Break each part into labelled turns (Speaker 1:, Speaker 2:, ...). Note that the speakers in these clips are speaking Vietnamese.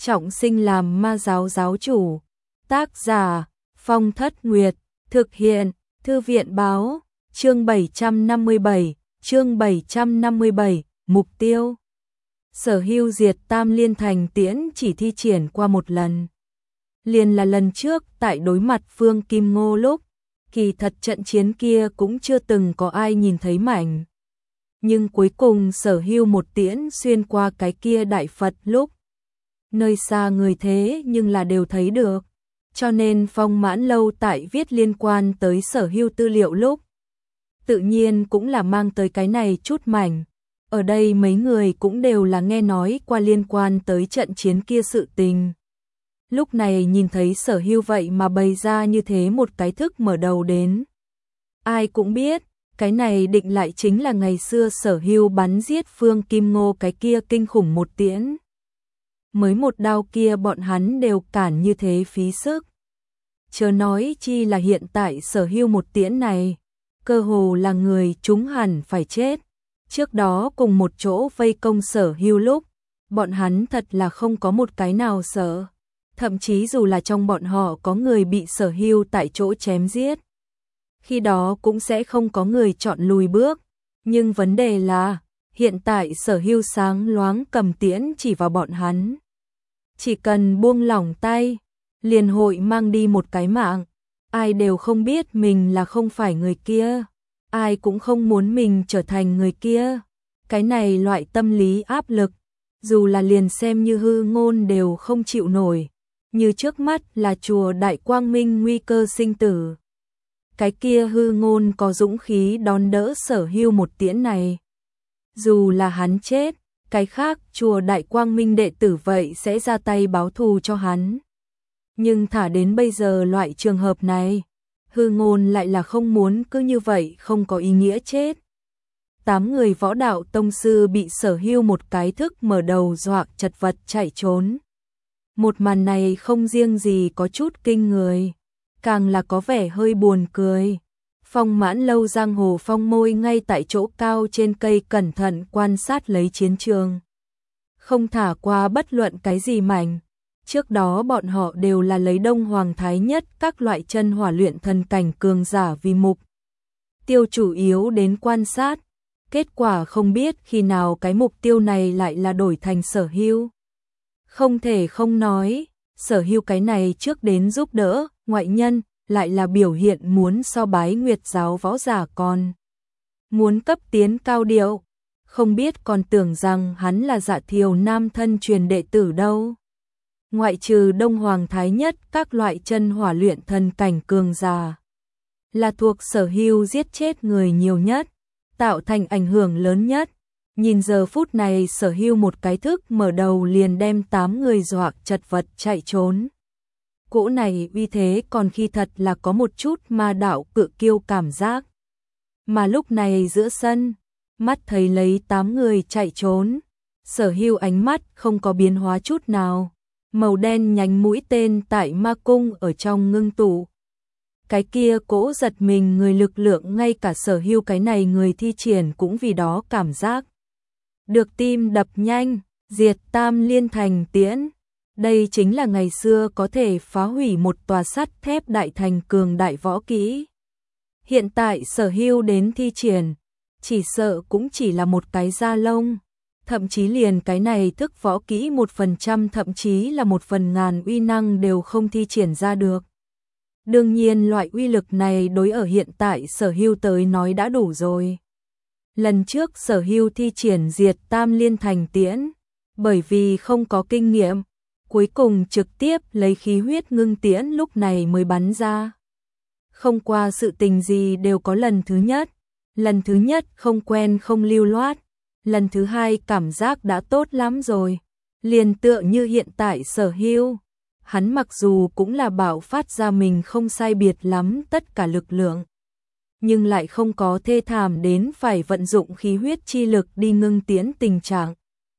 Speaker 1: trọng sinh làm ma giáo giáo chủ. Tác giả Phong Thất Nguyệt. Thực hiện Thư viện báo. Chương 757. Mục tiêu Sở Hưu diệt Tam Liên Thành Tiễn chỉ thi triển qua một lần. Liền là lần trước tại đối mặt Phương Kim Ngô lúc, kỳ thật trận chiến kia cũng chưa từng có ai nhìn thấy mảnh. Nhưng cuối cùng Sở Hưu một tiễn xuyên qua cái kia đại Phật lúc, nơi xa người thế nhưng là đều thấy được. Cho nên Phong Mãn Lâu tại viết liên quan tới Sở Hưu tư liệu lúc, tự nhiên cũng là mang tới cái này chút mảnh. Ở đây mấy người cũng đều là nghe nói qua liên quan tới trận chiến kia sự tình. Lúc này nhìn thấy Sở Hưu vậy mà bày ra như thế một cái thức mở đầu đến. Ai cũng biết, cái này định lại chính là ngày xưa Sở Hưu bắn giết Phương Kim Ngô cái kia kinh khủng một tiễn. Mới một đao kia bọn hắn đều cản như thế phí sức. Chớ nói chi là hiện tại Sở Hưu một tiễn này, cơ hồ là người chúng hẳn phải chết. Trước đó cùng một chỗ vây công Sở Hưu lúc, bọn hắn thật là không có một cái nào sợ. Thậm chí dù là trong bọn họ có người bị Sở Hưu tại chỗ chém giết, khi đó cũng sẽ không có người chọn lùi bước. Nhưng vấn đề là, hiện tại Sở Hưu sáng loáng cầm tiễn chỉ vào bọn hắn. Chỉ cần buông lỏng tay, liền hội mang đi một cái mạng. Ai đều không biết mình là không phải người kia. Ai cũng không muốn mình trở thành người kia. Cái này loại tâm lý áp lực, dù là liền xem như hư ngôn đều không chịu nổi. Như trước mắt là chùa Đại Quang Minh nguy cơ sinh tử. Cái kia hư ngôn có dũng khí đón đỡ Sở Hưu một tiễn này. Dù là hắn chết, cái khác chùa Đại Quang Minh đệ tử vậy sẽ ra tay báo thù cho hắn. Nhưng thả đến bây giờ loại trường hợp này, hư ngôn lại là không muốn cứ như vậy không có ý nghĩa chết. 8 người võ đạo tông sư bị Sở Hưu một cái thức mở đầu dọa chật vật chạy trốn. Một màn này không riêng gì có chút kinh người, càng là có vẻ hơi buồn cười. Phong Mãn Lâu giang hồ phong môi ngay tại chỗ cao trên cây cẩn thận quan sát lấy chiến trường. Không thả qua bất luận cái gì mảnh. Trước đó bọn họ đều là lấy Đông Hoàng Thái Nhất các loại chân hỏa luyện thần cảnh cường giả vì mục tiêu chủ yếu đến quan sát. Kết quả không biết khi nào cái mục tiêu này lại là đổi thành Sở Hưu. Không thể không nói, Sở Hưu cái này trước đến giúp đỡ ngoại nhân, lại là biểu hiện muốn so bái Nguyệt giáo võ giả còn muốn cấp tiến cao điệu. Không biết còn tưởng rằng hắn là Dạ Thiều Nam thân truyền đệ tử đâu. Ngoại trừ Đông Hoàng Thái Nhất các loại chân hỏa luyện thần cảnh cường giả, là thuộc Sở Hưu giết chết người nhiều nhất, tạo thành ảnh hưởng lớn nhất. Nhìn giờ phút này Sở Hưu một cái thức mở đầu liền đem 8 người dọa chật vật chạy trốn. Cỗ này uy thế còn khi thật là có một chút ma đạo cự kiêu cảm giác. Mà lúc này giữa sân, mắt thấy lấy 8 người chạy trốn, Sở Hưu ánh mắt không có biến hóa chút nào. Màu đen nhánh mũi tên tại ma cung ở trong ngưng tụ. Cái kia cỗ giật mình người lực lượng ngay cả Sở Hưu cái này người thi triển cũng vì đó cảm giác được tim đập nhanh. Diệt Tam Liên Thành Tiễn, đây chính là ngày xưa có thể phá hủy một tòa sắt thép đại thành cường đại võ kỹ. Hiện tại Sở Hưu đến thi triển, chỉ sợ cũng chỉ là một cái da lông. Thậm chí liền cái này thức võ kỹ 1% thậm chí là 1/1000 uy năng đều không thi triển ra được. Đương nhiên loại uy lực này đối ở hiện tại Sở Hưu tới nói đã đủ rồi. Lần trước Sở Hưu thi triển diệt Tam Liên Thành Tiễn, bởi vì không có kinh nghiệm, cuối cùng trực tiếp lấy khí huyết ngưng tiễn lúc này mới bắn ra. Không qua sự tình gì đều có lần thứ nhất. Lần thứ nhất không quen không lưu loát. Lần thứ hai cảm giác đã tốt lắm rồi. Liền tựa như hiện tại Sở Hưu, hắn mặc dù cũng là bạo phát ra mình không sai biệt lắm tất cả lực lượng, nhưng lại không có thê thảm đến phải vận dụng khí huyết chi lực đi ngưng tiễn tình trạng.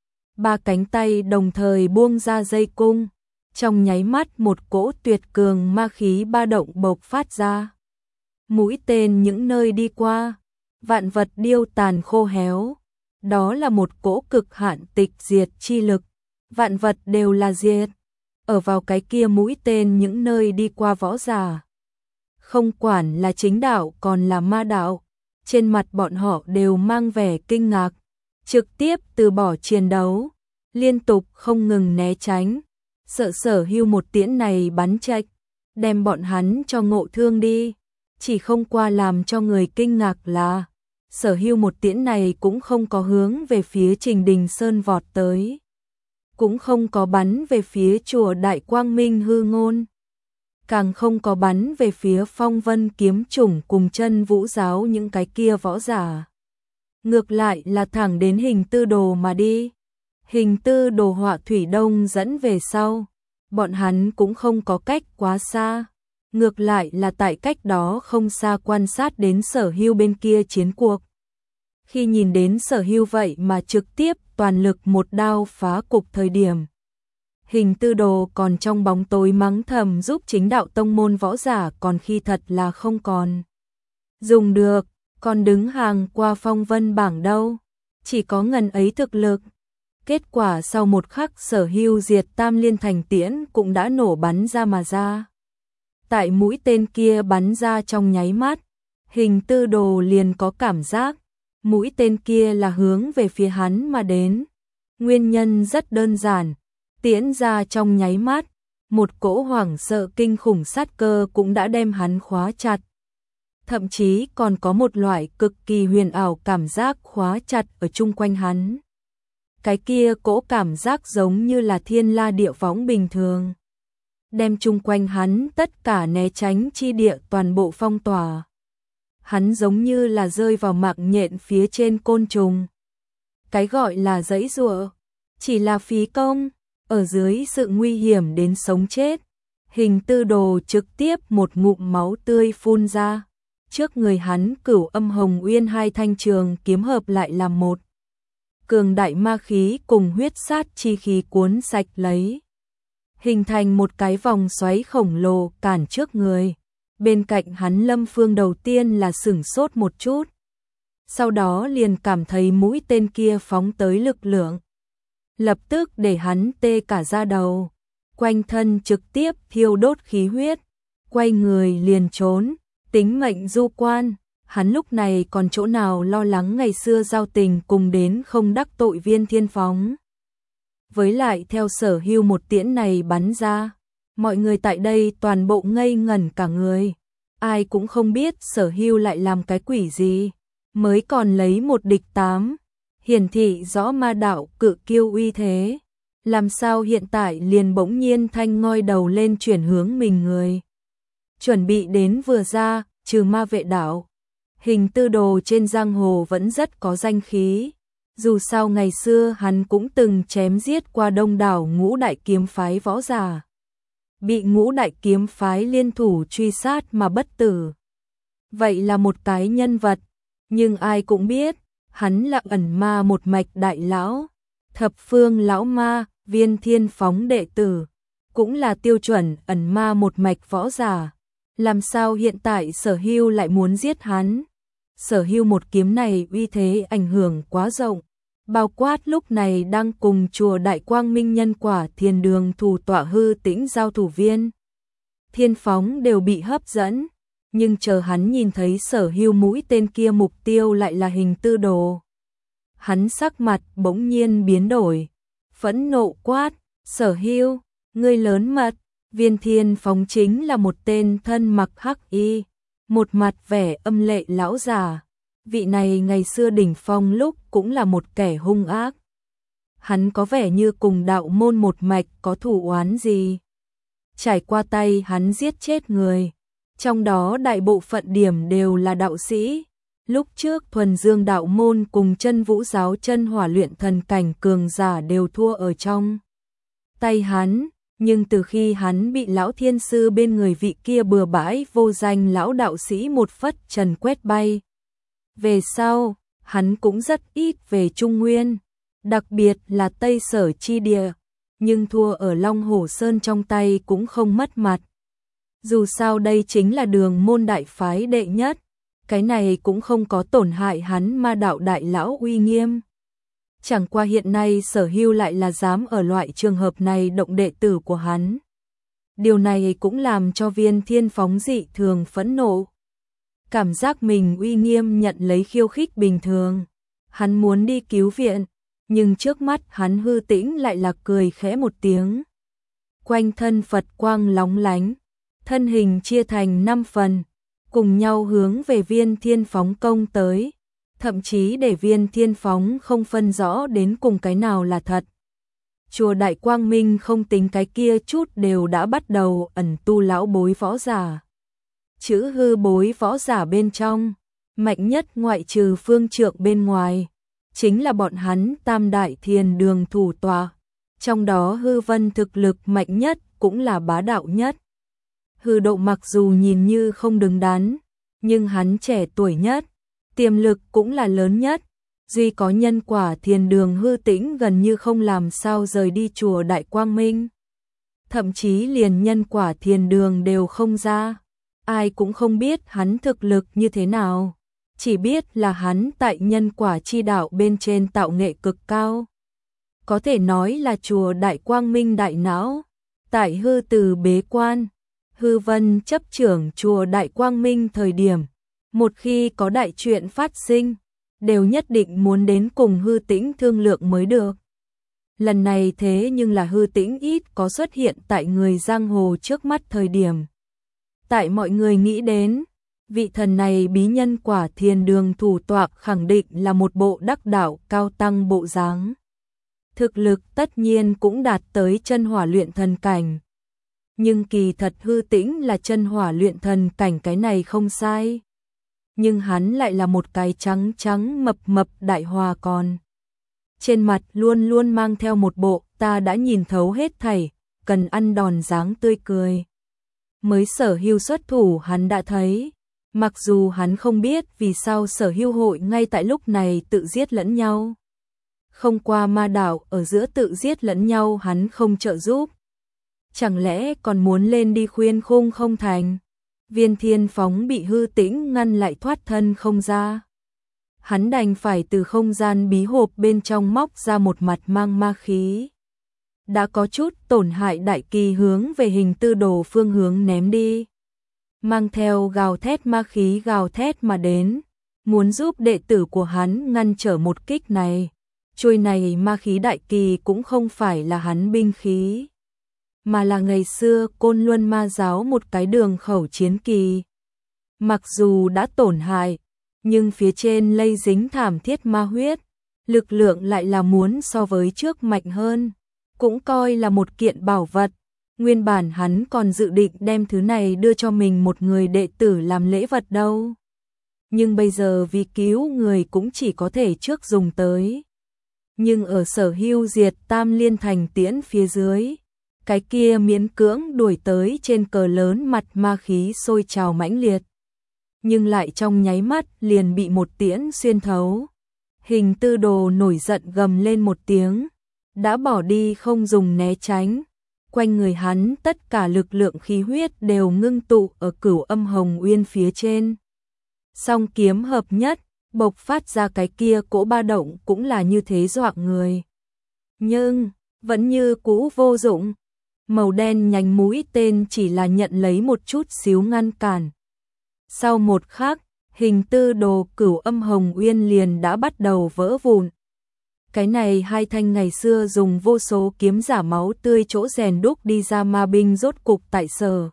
Speaker 1: 3 cánh tay đồng thời buông ra dây cung, trong nháy mắt một cỗ tuyệt cường ma khí ba động bộc phát ra. Mũi tên những nơi đi qua, vạn vật điêu tàn khô héo. Đó là một cỗ cực hạn tịch diệt chi lực, vạn vật đều là diệt, ở vào cái kia mũi tên những nơi đi qua võ giả. Không quản là chính đạo còn là ma đạo, trên mặt bọn họ đều mang vẻ kinh ngạc, trực tiếp từ bỏ chiến đấu, liên tục không ngừng né tránh, sợ Sở Hưu một tiễn này bắn chạch, đem bọn hắn cho ngộ thương đi. Chỉ không qua làm cho người kinh ngạc là Sở Hưu một tiễn này cũng không có hướng về phía Trình Đình Sơn vọt tới, cũng không có bắn về phía chùa Đại Quang Minh Hư Ngôn, càng không có bắn về phía Phong Vân Kiếm Chủng cùng Chân Vũ giáo những cái kia võ giả. Ngược lại là thẳng đến Hình Tư Đồ mà đi. Hình Tư Đồ họa thủy đông dẫn về sau, bọn hắn cũng không có cách quá xa. Ngược lại là tại cách đó không xa quan sát đến Sở Hưu bên kia chiến cuộc. Khi nhìn đến Sở Hưu vậy mà trực tiếp toàn lực một đao phá cục thời điểm, Hình Tư Đồ còn trong bóng tối mắng thầm giúp chính đạo tông môn võ giả còn khi thật là không còn dùng được, còn đứng hàng qua phong vân bảng đâu, chỉ có ngần ấy thực lực. Kết quả sau một khắc Sở Hưu diệt tam liên thành tiễn cũng đã nổ bắn ra mà ra. Tại mũi tên kia bắn ra trong nháy mắt, Hình Tư Đồ liền có cảm giác mũi tên kia là hướng về phía hắn mà đến. Nguyên nhân rất đơn giản, tiễn ra trong nháy mắt, một cỗ hoảng sợ kinh khủng sát cơ cũng đã đem hắn khóa chặt. Thậm chí còn có một loại cực kỳ huyền ảo cảm giác khóa chặt ở chung quanh hắn. Cái kia cỗ cảm giác giống như là thiên la địa võng bình thường, đem chung quanh hắn tất cả né tránh chi địa toàn bộ phong tỏa. Hắn giống như là rơi vào mạng nhện phía trên côn trùng. Cái gọi là giãy giụa chỉ là phí công, ở dưới sự nguy hiểm đến sống chết, Hình Tư Đồ trực tiếp một ngụm máu tươi phun ra. Trước người hắn Cửu Âm Hồng Uyên hai thanh trường kiếm hợp lại làm một. Cường đại ma khí cùng huyết sát chi khí cuốn sạch lấy, hình thành một cái vòng xoáy khổng lồ cản trước người. Bên cạnh hắn Lâm Phương đầu tiên là sửng sốt một chút, sau đó liền cảm thấy mũi tên kia phóng tới lực lượng, lập tức để hắn tê cả da đầu, quanh thân trực tiếp thiêu đốt khí huyết, quay người liền trốn, tính mệnh du quan. Hắn lúc này còn chỗ nào lo lắng ngày xưa giao tình cùng đến không đắc tội Viên Thiên Phóng. Với lại theo Sở Hưu một tiễn này bắn ra, mọi người tại đây toàn bộ ngây ngẩn cả người. Ai cũng không biết Sở Hưu lại làm cái quỷ gì, mới còn lấy một địch 8, hiển thị rõ ma đạo cự kiêu uy thế. Làm sao hiện tại liền bỗng nhiên thanh ngoi đầu lên chuyển hướng mình người. Chuẩn bị đến vừa ra, trừ ma vệ đạo, Hình Tư Đồ trên giang hồ vẫn rất có danh khí. Dù sao ngày xưa hắn cũng từng chém giết qua đông đảo ngũ đại kiếm phái võ giả, bị ngũ đại kiếm phái liên thủ truy sát mà bất tử. Vậy là một cái nhân vật, nhưng ai cũng biết, hắn là ẩn ma một mạch đại lão, thập phương lão ma, Viên Thiên Phóng đệ tử, cũng là tiêu chuẩn ẩn ma một mạch võ giả. Làm sao hiện tại Sở Hưu lại muốn giết hắn? Sở Hưu một kiếm này uy thế ảnh hưởng quá rộng, bao quát lúc này đang cùng chùa Đại Quang Minh Nhân Quả Thiền Đường thủ tọa Hư Tĩnh giao thủ Viên Thiên Phóng đều bị hấp dẫn, nhưng chờ hắn nhìn thấy Sở Hưu mũi tên kia mục tiêu lại là Hình Tư Đồ, hắn sắc mặt bỗng nhiên biến đổi, phẫn nộ quát: "Sở Hưu, ngươi lớn mật!" Viên Thiên Phóng chính là một tên thân mặc hắc y, một mặt vẻ âm lệ lão già. Vị này ngày xưa đỉnh phong lúc cũng là một kẻ hung ác. Hắn có vẻ như cùng đạo môn một mạch có thù oán gì. Trải qua tay hắn giết chết người, trong đó đại bộ phận điểm đều là đạo sĩ. Lúc trước Thuần Dương đạo môn cùng Chân Vũ giáo chân hỏa luyện thần cảnh cường giả đều thua ở trong tay hắn. Nhưng từ khi hắn bị lão thiên sư bên người vị kia bừa bãi vô danh lão đạo sĩ một phất trần quét bay, về sau, hắn cũng rất ít về Trung Nguyên, đặc biệt là Tây Sở chi địa, nhưng thua ở Long Hổ Sơn trong tay cũng không mất mặt. Dù sao đây chính là đường môn đại phái đệ nhất, cái này cũng không có tổn hại hắn ma đạo đại lão uy nghiêm. Chẳng qua hiện nay Sở Hưu lại là dám ở loại trường hợp này động đệ tử của hắn. Điều này cũng làm cho Viên Thiên Phóng dị thường phẫn nộ. Cảm giác mình uy nghiêm nhận lấy khiêu khích bình thường. Hắn muốn đi cứu viện, nhưng trước mắt hắn Hư Tĩnh lại là cười khẽ một tiếng. Quanh thân Phật quang lóng lánh, thân hình chia thành 5 phần, cùng nhau hướng về Viên Thiên Phóng công tới, thậm chí để Viên Thiên Phóng không phân rõ đến cùng cái nào là thật. Chùa Đại Quang Minh không tính cái kia chút đều đã bắt đầu ẩn tu lão bối võ giả. Chữ hư bối võ giả bên trong, mạnh nhất ngoại trừ Phương Trượng bên ngoài, chính là bọn hắn Tam Đại Thiền Đường thủ tọa, trong đó Hư Vân thực lực mạnh nhất cũng là bá đạo nhất. Hư Độ mặc dù nhìn như không đứng đắn, nhưng hắn trẻ tuổi nhất, tiềm lực cũng là lớn nhất. Duy có nhân quả Thiền Đường Hư Tĩnh gần như không làm sao rời đi chùa Đại Quang Minh. Thậm chí liền nhân quả Thiền Đường đều không ra. Ai cũng không biết hắn thực lực như thế nào. Chỉ biết là hắn tại nhân quả chi đạo bên trên tạo nghệ cực cao. Có thể nói là chùa Đại Quang Minh đại não. Tại Hư Từ bế quan, Hư Vân chấp trưởng chùa Đại Quang Minh thời điểm. Một khi có đại chuyện phát sinh, đều nhất định muốn đến cùng Hư Tĩnh thương lượng mới được. Lần này thế nhưng là Hư Tĩnh ít có xuất hiện tại người giang hồ trước mắt thời điểm. Tại mọi người nghĩ đến, vị thần này bí nhân quả Thiền Đường thủ tọa khẳng định là một bộ đắc đạo cao tăng bộ dáng. Thực lực tất nhiên cũng đạt tới chân hỏa luyện thần cảnh. Nhưng kỳ thật Hư Tĩnh là chân hỏa luyện thần cảnh, cái này không sai. Nhưng hắn lại là một cái trắng trắng mập mập đại hòa con. Trên mặt luôn luôn mang theo một bộ ta đã nhìn thấu hết thảy, cần ăn đòn dáng tươi cười. Mới Sở Hưu xuất thủ hắn đã thấy, mặc dù hắn không biết vì sao Sở Hưu hội ngay tại lúc này tự giết lẫn nhau. Không qua ma đạo ở giữa tự giết lẫn nhau hắn không trợ giúp. Chẳng lẽ còn muốn lên đi khuyên khung không thành? Viên Thiên Phóng bị Hư Tĩnh ngăn lại thoát thân không ra. Hắn đành phải từ không gian bí hộp bên trong móc ra một mặt mang ma khí. Đã có chút tổn hại đại kỳ hướng về Hình Tư Đồ phương hướng ném đi. Mang theo gào thét ma khí gào thét mà đến, muốn giúp đệ tử của hắn ngăn trở một kích này. Chuôi này ma khí đại kỳ cũng không phải là hắn binh khí, mà là ngày xưa Côn Luân Ma giáo một cái đường khẩu chiến kỳ. Mặc dù đã tổn hại, nhưng phía trên lây dính thảm thiết ma huyết, lực lượng lại là muốn so với trước mạnh hơn, cũng coi là một kiện bảo vật. Nguyên bản hắn còn dự định đem thứ này đưa cho mình một người đệ tử làm lễ vật đâu. Nhưng bây giờ vì cứu người cũng chỉ có thể trước dùng tới. Nhưng ở Sở Hưu diệt Tam Liên Thành tiễn phía dưới, cái kia miễn cưỡng đuổi tới trên cờ lớn mặt ma khí sôi trào mãnh liệt. Nhưng lại trong nháy mắt liền bị một tiễn xuyên thấu. Hình Tư Đồ nổi giận gầm lên một tiếng, đã bỏ đi không dùng né tránh. Quanh người hắn tất cả lực lượng khí huyết đều ngưng tụ ở Cửu Âm Hồng Uyên phía trên. Song kiếm hợp nhất, bộc phát ra cái kia cỗ ba động cũng là như thế dọa người. Nhưng, vẫn như cũ vô dụng. Màu đen nhánh mũi tên chỉ là nhận lấy một chút xíu ngăn cản. Sau một khắc, Hình Tư Đồ Cửu Âm Hồng Uyên liền đã bắt đầu vỡ vụn. Cái này hai thanh ngày xưa dùng vô số kiếm giả máu tươi chỗ rèn đúc đi ra ma binh rốt cục tại Sở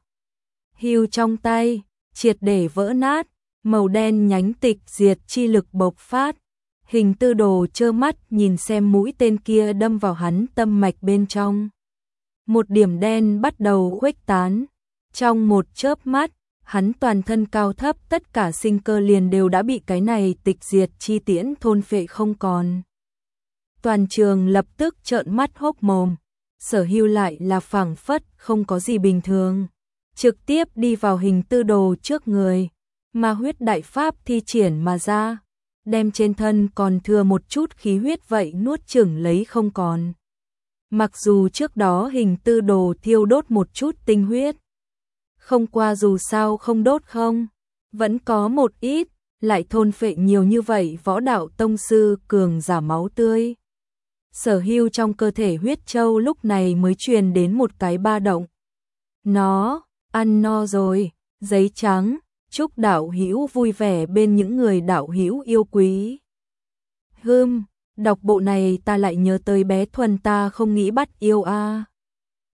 Speaker 1: Hưu trong tay, triệt để vỡ nát, màu đen nhánh tịch diệt chi lực bộc phát. Hình Tư Đồ trơ mắt nhìn xem mũi tên kia đâm vào hắn tâm mạch bên trong. Một điểm đen bắt đầu khuếch tán. Trong một chớp mắt, hắn toàn thân cao thấp tất cả sinh cơ liền đều đã bị cái này tịch diệt chi tiễn thôn phệ không còn. Toàn trường lập tức trợn mắt hốc mồm. Sở Hưu lại là phảng phất không có gì bình thường, trực tiếp đi vào Hình Tư Đồ trước người, ma huyết đại pháp thi triển mà ra, đem trên thân còn thừa một chút khí huyết vậy nuốt chửng lấy không còn. Mặc dù trước đó Hình Tư Đồ thiêu đốt một chút tinh huyết, không qua dù sao không đốt không, vẫn có một ít, lại thôn phệ nhiều như vậy võ đạo tông sư cường giả máu tươi. Sở Hưu trong cơ thể huyết châu lúc này mới truyền đến một cái ba động. Nó, ăn no rồi, giấy trắng, chúc đạo hữu vui vẻ bên những người đạo hữu yêu quý. Đọc bộ này ta lại nhớ tới bé Thuần ta không nghĩ bắt yêu a.